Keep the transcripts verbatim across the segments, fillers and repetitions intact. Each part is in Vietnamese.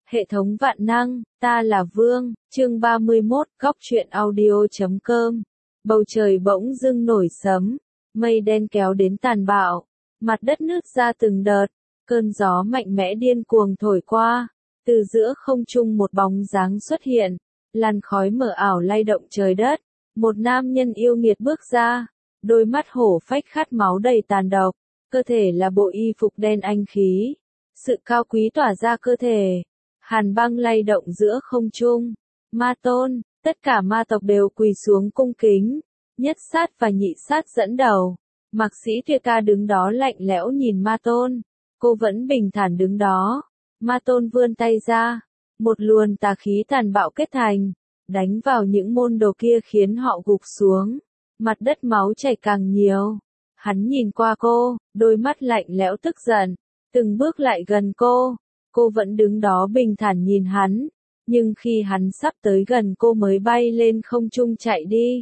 Hệ thống vạn năng, ta là Vương, chương ba mươi mốt, góc truyện audio.com. Bầu trời bỗng dưng nổi sấm, mây đen kéo đến tàn bạo, mặt đất nứt ra từng đợt, cơn gió mạnh mẽ điên cuồng thổi qua, từ giữa không trung một bóng dáng xuất hiện, làn khói mờ ảo lay động trời đất, một nam nhân yêu nghiệt bước ra, đôi mắt hổ phách khát máu đầy tàn độc, cơ thể là bộ y phục đen anh khí, sự cao quý tỏa ra cơ thể. Hàn băng lay động giữa không trung. Ma tôn, tất cả ma tộc đều quỳ xuống cung kính. Nhất sát và nhị sát dẫn đầu. Mạc sĩ Tuyệt Ca đứng đó lạnh lẽo nhìn ma tôn. Cô vẫn bình thản đứng đó. Ma tôn vươn tay ra. Một luồn tà khí tàn bạo kết thành. Đánh vào những môn đồ kia khiến họ gục xuống. Mặt đất máu chảy càng nhiều. Hắn nhìn qua cô, đôi mắt lạnh lẽo tức giận. Từng bước lại gần cô. Cô vẫn đứng đó bình thản nhìn hắn, nhưng khi hắn sắp tới gần cô mới bay lên không trung chạy đi.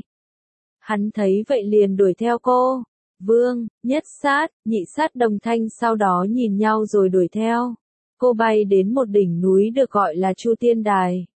Hắn thấy vậy liền đuổi theo cô. Vương, nhất sát, nhị sát đồng thanh sau đó nhìn nhau rồi đuổi theo. Cô bay đến một đỉnh núi được gọi là Chu Tiên Đài.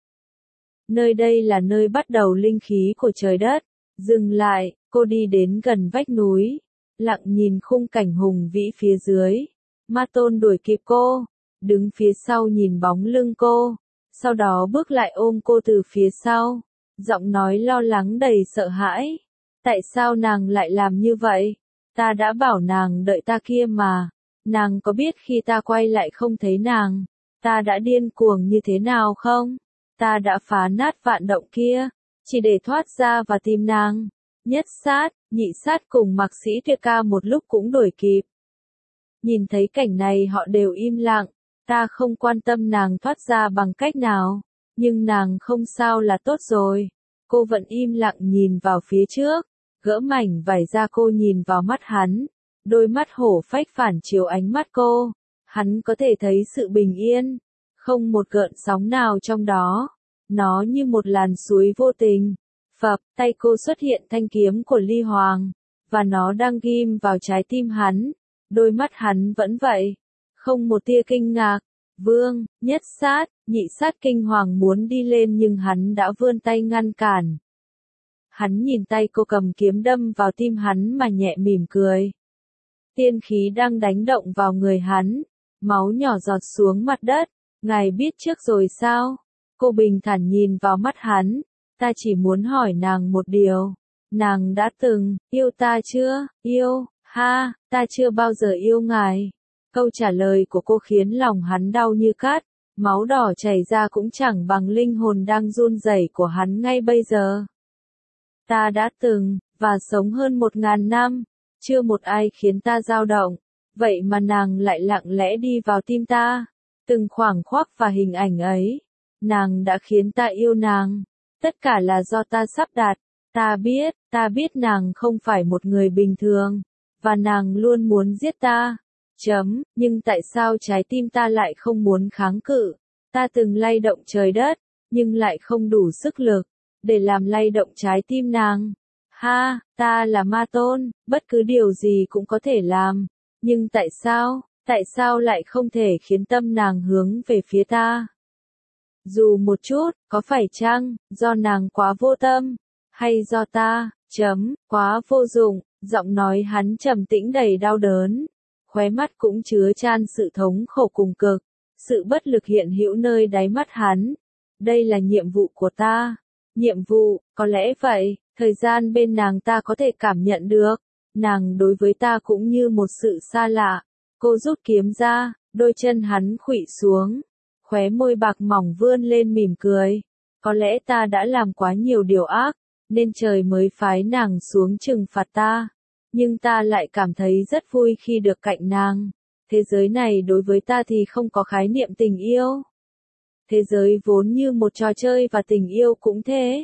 Nơi đây là nơi bắt đầu linh khí của trời đất. Dừng lại, cô đi đến gần vách núi, lặng nhìn khung cảnh hùng vĩ phía dưới. Ma tôn đuổi kịp cô. Đứng phía sau nhìn bóng lưng cô, sau đó bước lại ôm cô từ phía sau, giọng nói lo lắng đầy sợ hãi. Tại sao nàng lại làm như vậy? Ta đã bảo nàng đợi ta kia mà, nàng có biết khi ta quay lại không thấy nàng, ta đã điên cuồng như thế nào không? Ta đã phá nát vạn động kia, chỉ để thoát ra và tìm nàng. Nhất sát, nhị sát cùng Mạc sĩ Tuyệt Ca một lúc cũng đuổi kịp. Nhìn thấy cảnh này họ đều im lặng. Ta không quan tâm nàng thoát ra bằng cách nào, nhưng nàng không sao là tốt rồi. Cô vẫn im lặng nhìn vào phía trước, gỡ mảnh vải ra cô nhìn vào mắt hắn, đôi mắt hổ phách phản chiếu ánh mắt cô, hắn có thể thấy sự bình yên, không một gợn sóng nào trong đó, nó như một làn suối vô tình. Phập, tay cô xuất hiện thanh kiếm của Ly Hoàng, và nó đang ghim vào trái tim hắn, đôi mắt hắn vẫn vậy. Không một tia kinh ngạc. Vương, nhất sát, nhị sát kinh hoàng muốn đi lên nhưng hắn đã vươn tay ngăn cản. Hắn nhìn tay cô cầm kiếm đâm vào tim hắn mà nhẹ mỉm cười. Tiên khí đang đánh động vào người hắn, máu nhỏ giọt xuống mặt đất. Ngài biết trước rồi sao? Cô bình thản nhìn vào mắt hắn. Ta chỉ muốn hỏi nàng một điều. Nàng đã từng yêu ta chưa? Yêu, ha, ta chưa bao giờ yêu ngài. Câu trả lời của cô khiến lòng hắn đau như cắt, máu đỏ chảy ra cũng chẳng bằng linh hồn đang run rẩy của hắn ngay bây giờ. Ta đã từng, và sống hơn một ngàn năm, chưa một ai khiến ta dao động, vậy mà nàng lại lặng lẽ đi vào tim ta. Từng khoảng khoác và hình ảnh ấy, nàng đã khiến ta yêu nàng, tất cả là do ta sắp đặt. Ta biết, ta biết nàng không phải một người bình thường, và nàng luôn muốn giết ta. Chấm, nhưng tại sao trái tim ta lại không muốn kháng cự? Ta từng lay động trời đất, nhưng lại không đủ sức lực để làm lay động trái tim nàng. Ha, ta là ma tôn, bất cứ điều gì cũng có thể làm. Nhưng tại sao, tại sao lại không thể khiến tâm nàng hướng về phía ta? Dù một chút, có phải chăng, do nàng quá vô tâm, hay do ta, chấm, quá vô dụng? Giọng nói hắn trầm tĩnh đầy đau đớn. Khóe mắt cũng chứa chan sự thống khổ cùng cực, sự bất lực hiện hữu nơi đáy mắt hắn. Đây là nhiệm vụ của ta. Nhiệm vụ, có lẽ vậy, thời gian bên nàng ta có thể cảm nhận được. Nàng đối với ta cũng như một sự xa lạ. Cô rút kiếm ra, đôi chân hắn khuỵu xuống. Khóe môi bạc mỏng vươn lên mỉm cười. Có lẽ ta đã làm quá nhiều điều ác, nên trời mới phái nàng xuống trừng phạt ta. Nhưng ta lại cảm thấy rất vui khi được cạnh nàng. Thế giới này đối với ta thì không có khái niệm tình yêu. Thế giới vốn như một trò chơi và tình yêu cũng thế.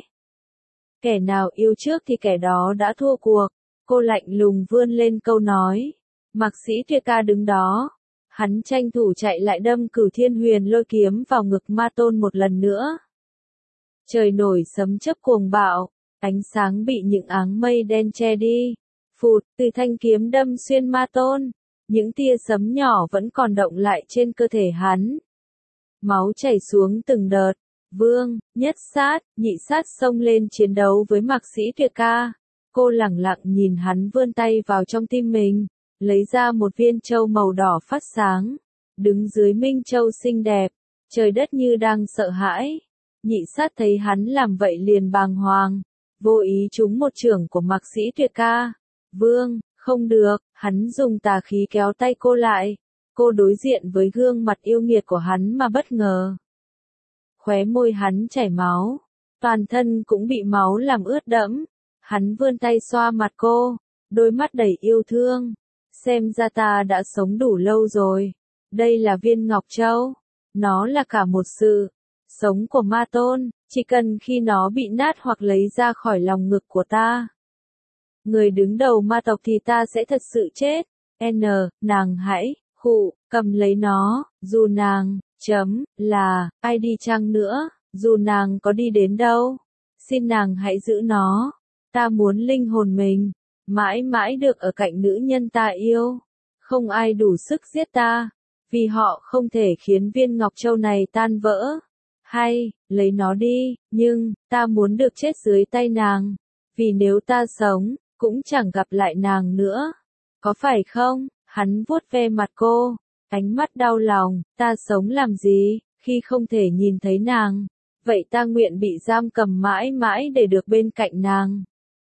Kẻ nào yêu trước thì kẻ đó đã thua cuộc. Cô lạnh lùng vươn lên câu nói. Mạc sĩ Tuyệt Ca đứng đó. Hắn tranh thủ chạy lại đâm Cửu Thiên Huyền Lôi kiếm vào ngực ma tôn một lần nữa. Trời nổi sấm chớp cuồng bạo. Ánh sáng bị những áng mây đen che đi. Phụt, từ thanh kiếm đâm xuyên ma tôn, những tia sấm nhỏ vẫn còn động lại trên cơ thể hắn. máu chảy xuống từng đợt. Vương, Nhất Sát, Nhị Sát xông lên chiến đấu với Mạc Sĩ Tuyệt Ca. Cô lẳng lặng nhìn hắn vươn tay vào trong tim mình, lấy ra một viên châu màu đỏ phát sáng, đứng dưới minh châu xinh đẹp, trời đất như đang sợ hãi. Nhị Sát thấy hắn làm vậy liền bàng hoàng, vô ý trúng một chưởng của Mạc Sĩ Tuyệt Ca. Vương, không được, hắn dùng tà khí kéo tay cô lại. Cô đối diện với gương mặt yêu nghiệt của hắn mà bất ngờ. Khóe môi hắn chảy máu, toàn thân cũng bị máu làm ướt đẫm. Hắn vươn tay xoa mặt cô, đôi mắt đầy yêu thương. Xem ra ta đã sống đủ lâu rồi. Đây là viên Ngọc Châu. Nó là cả một sự sống của ma tôn, chỉ cần khi nó bị nát hoặc lấy ra khỏi lòng ngực của ta, người đứng đầu ma tộc thì ta sẽ thật sự chết. N, nàng hãy, khụ, cầm lấy nó, dù nàng, chấm, là, ai đi chăng nữa, dù nàng có đi đến đâu, xin nàng hãy giữ nó. Ta muốn linh hồn mình, mãi mãi được ở cạnh nữ nhân ta yêu. Không ai đủ sức giết ta, vì họ không thể khiến viên Ngọc Châu này tan vỡ. Hay, lấy nó đi, nhưng, ta muốn được chết dưới tay nàng, vì nếu ta sống, cũng chẳng gặp lại nàng nữa. Có phải không? Hắn vuốt ve mặt cô, ánh mắt đau lòng, ta sống làm gì, khi không thể nhìn thấy nàng, vậy ta nguyện bị giam cầm mãi mãi để được bên cạnh nàng.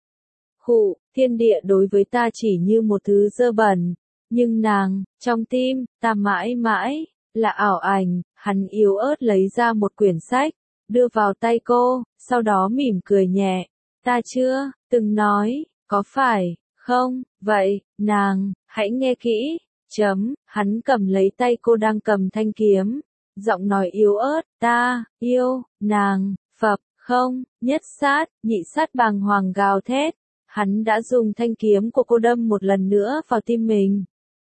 Khụ, thiên địa đối với ta chỉ như một thứ dơ bẩn, nhưng nàng, trong tim, ta mãi mãi, là ảo ảnh. Hắn yếu ớt lấy ra một quyển sách, đưa vào tay cô, sau đó mỉm cười nhẹ. Ta chưa từng nói, có phải không? Vậy, nàng, hãy nghe kỹ. Chấm, hắn cầm lấy tay cô đang cầm thanh kiếm, giọng nói yếu ớt, ta, yêu, nàng, phập, không, Nhất Sát, Nhị Sát bàng hoàng gào thét. Hắn đã dùng thanh kiếm của cô đâm một lần nữa vào tim mình.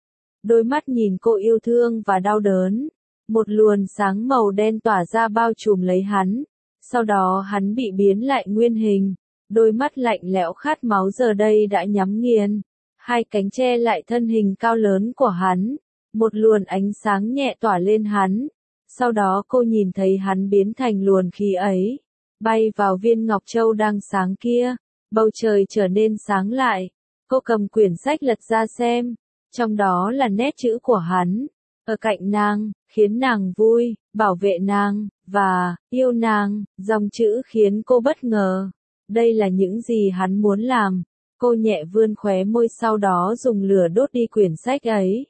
Đôi mắt nhìn cô yêu thương và đau đớn. Một luồng sáng màu đen tỏa ra bao trùm lấy hắn. Sau đó hắn bị biến lại nguyên hình. Đôi mắt lạnh lẽo khát máu giờ đây đã nhắm nghiền. Hai cánh che lại thân hình cao lớn của hắn. Một luồng ánh sáng nhẹ tỏa lên hắn. Sau đó cô nhìn thấy hắn biến thành luồng khí ấy, bay vào viên Ngọc Châu đang sáng kia. Bầu trời trở nên sáng lại. Cô cầm quyển sách lật ra xem. Trong đó là nét chữ của hắn. Ở cạnh nàng, khiến nàng vui, bảo vệ nàng, và yêu nàng. Dòng chữ khiến cô bất ngờ. Đây là những gì hắn muốn làm. Cô nhẹ vươn khóe môi, sau đó dùng lửa đốt đi quyển sách ấy.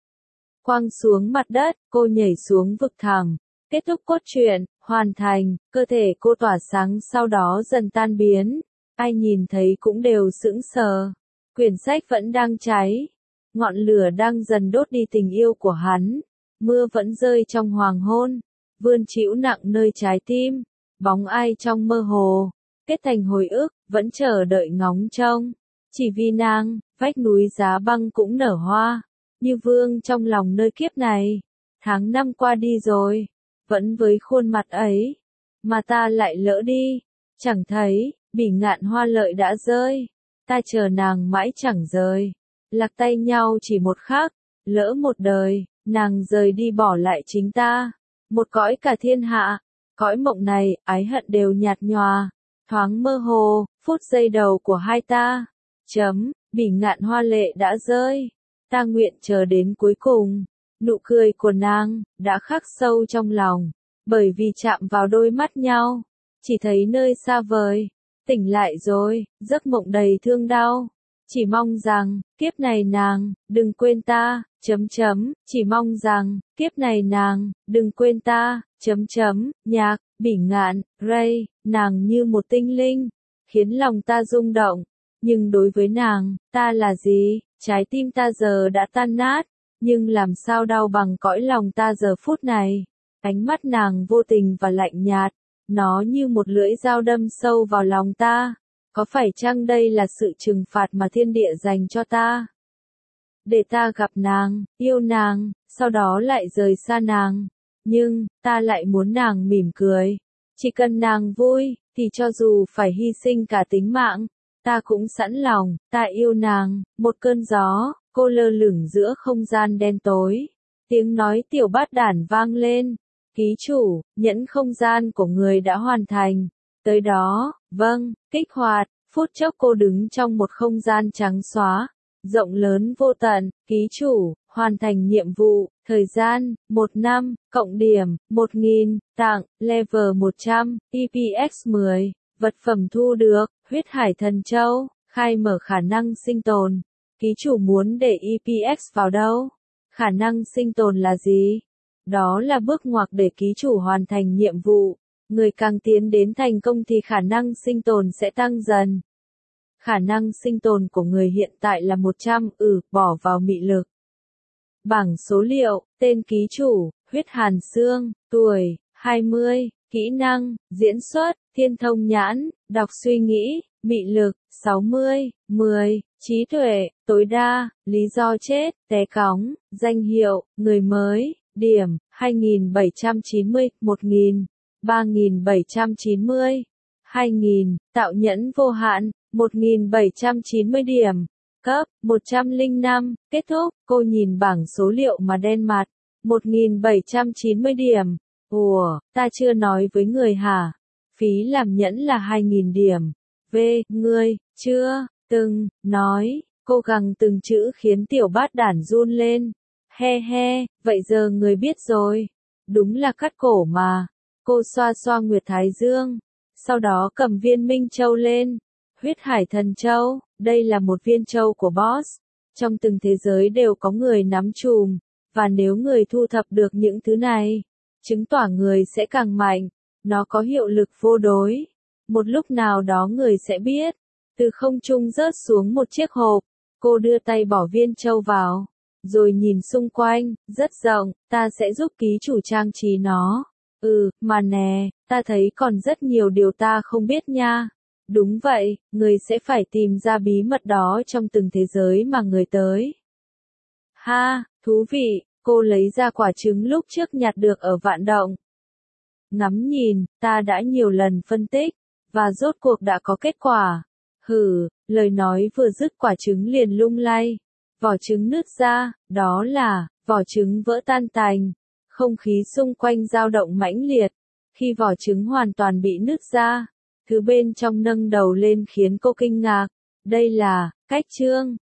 Quăng xuống mặt đất, cô nhảy xuống vực thẳm. Kết thúc cốt truyện, hoàn thành, cơ thể cô tỏa sáng sau đó dần tan biến. Ai nhìn thấy cũng đều sững sờ. Quyển sách vẫn đang cháy. Ngọn lửa đang dần đốt đi tình yêu của hắn. Mưa vẫn rơi trong hoàng hôn. Vươn chịu nặng nơi trái tim. Bóng ai trong mơ hồ. Kết thành hồi ức, vẫn chờ đợi ngóng trông. Chỉ vì nàng, vách núi giá băng cũng nở hoa. Như vương trong lòng nơi kiếp này. Tháng năm qua đi rồi. Vẫn với khuôn mặt ấy. Mà ta lại lỡ đi. Chẳng thấy, bỉ ngạn hoa lợi đã rơi. Ta chờ nàng mãi chẳng rời. Lạc tay nhau chỉ một khắc. Lỡ một đời, nàng rời đi bỏ lại chính ta. Một cõi cả thiên hạ. Cõi mộng này, ái hận đều nhạt nhòa. Thoáng mơ hồ, phút giây đầu của hai ta. Chấm, bỉ ngạn hoa lệ đã rơi. Ta nguyện chờ đến cuối cùng. Nụ cười của nàng, đã khắc sâu trong lòng. Bởi vì chạm vào đôi mắt nhau. Chỉ thấy nơi xa vời. Tỉnh lại rồi, giấc mộng đầy thương đau. Chỉ mong rằng, kiếp này nàng, đừng quên ta, chấm chấm, chỉ mong rằng, kiếp này nàng, đừng quên ta, chấm chấm, nhạc, bỉ ngạn, Ray, nàng như một tinh linh, khiến lòng ta rung động. Nhưng đối với nàng, ta là gì? Trái tim ta giờ đã tan nát, nhưng làm sao đau bằng cõi lòng ta giờ phút này. Ánh mắt nàng vô tình và lạnh nhạt, nó như một lưỡi dao đâm sâu vào lòng ta. Có phải chăng đây là sự trừng phạt mà thiên địa dành cho ta? Để ta gặp nàng, yêu nàng, sau đó lại rời xa nàng. Nhưng, ta lại muốn nàng mỉm cười. Chỉ cần nàng vui, thì cho dù phải hy sinh cả tính mạng, ta cũng sẵn lòng. Ta yêu nàng. Một cơn gió, cô lơ lửng giữa không gian đen tối. Tiếng nói tiểu bát đản vang lên. Ký chủ, nhẫn không gian của người đã hoàn thành. Tới đó, vâng, kích hoạt, phút chốc cô đứng trong một không gian trắng xóa, rộng lớn vô tận. Ký chủ, hoàn thành nhiệm vụ, thời gian, một năm, cộng điểm, một nghìn, tặng, level một trăm, E P X mười, vật phẩm thu được, huyết hải thần châu, khai mở khả năng sinh tồn. Ký chủ muốn để E P X vào đâu? Khả năng sinh tồn là gì? Đó là bước ngoặt để ký chủ hoàn thành nhiệm vụ. Người càng tiến đến thành công thì khả năng sinh tồn sẽ tăng dần. Khả năng sinh tồn của người hiện tại là một trăm, ừ, bỏ vào mị lực. Bảng số liệu, tên ký chủ, huyết hàn xương, tuổi, hai mươi, kỹ năng, diễn xuất, thiên thông nhãn, đọc suy nghĩ, mị lực, sáu mươi, mười, trí tuệ, tối đa, lý do chết, té cóng, danh hiệu, người mới, điểm, hai nghìn bảy trăm chín mươi, một nghìn, ba nghìn bảy trăm chín mươi, hai nghìn, tạo nhẫn vô hạn, một nghìn bảy trăm chín mươi điểm, cấp, một trăm lẻ năm, kết thúc, cô nhìn bảng số liệu mà đen mặt, một nghìn bảy trăm chín mươi điểm, ủa, ta chưa nói với người hả, phí làm nhẫn là hai nghìn điểm, v, ngươi, chưa, từng, nói, cô gắng từng chữ khiến tiểu bát đản run lên, he he, vậy giờ người biết rồi, đúng là cắt cổ mà, cô xoa xoa nguyệt thái dương, sau đó cầm viên minh châu lên, huyết hải thần châu, đây là một viên châu của boss, trong từng thế giới đều có người nắm chùm, và nếu người thu thập được những thứ này, chứng tỏ người sẽ càng mạnh, nó có hiệu lực vô đối, một lúc nào đó người sẽ biết, từ không trung rớt xuống một chiếc hộp, cô đưa tay bỏ viên châu vào, rồi nhìn xung quanh, rất rộng, ta sẽ giúp ký chủ trang trí nó. Ừ, mà nè, ta thấy còn rất nhiều điều ta không biết nha. Đúng vậy, người sẽ phải tìm ra bí mật đó trong từng thế giới mà người tới. Ha, thú vị, cô lấy ra quả trứng lúc trước nhặt được ở vạn động. Ngắm nhìn, ta đã nhiều lần phân tích, và rốt cuộc đã có kết quả. Hừ, lời nói vừa dứt quả trứng liền lung lay. Vỏ trứng nứt ra, đó là, vỏ trứng vỡ tan tành. Không khí xung quanh dao động mãnh liệt. Khi vỏ trứng hoàn toàn bị nứt ra, thứ bên trong nâng đầu lên khiến cô kinh ngạc. Đây là, cách chương.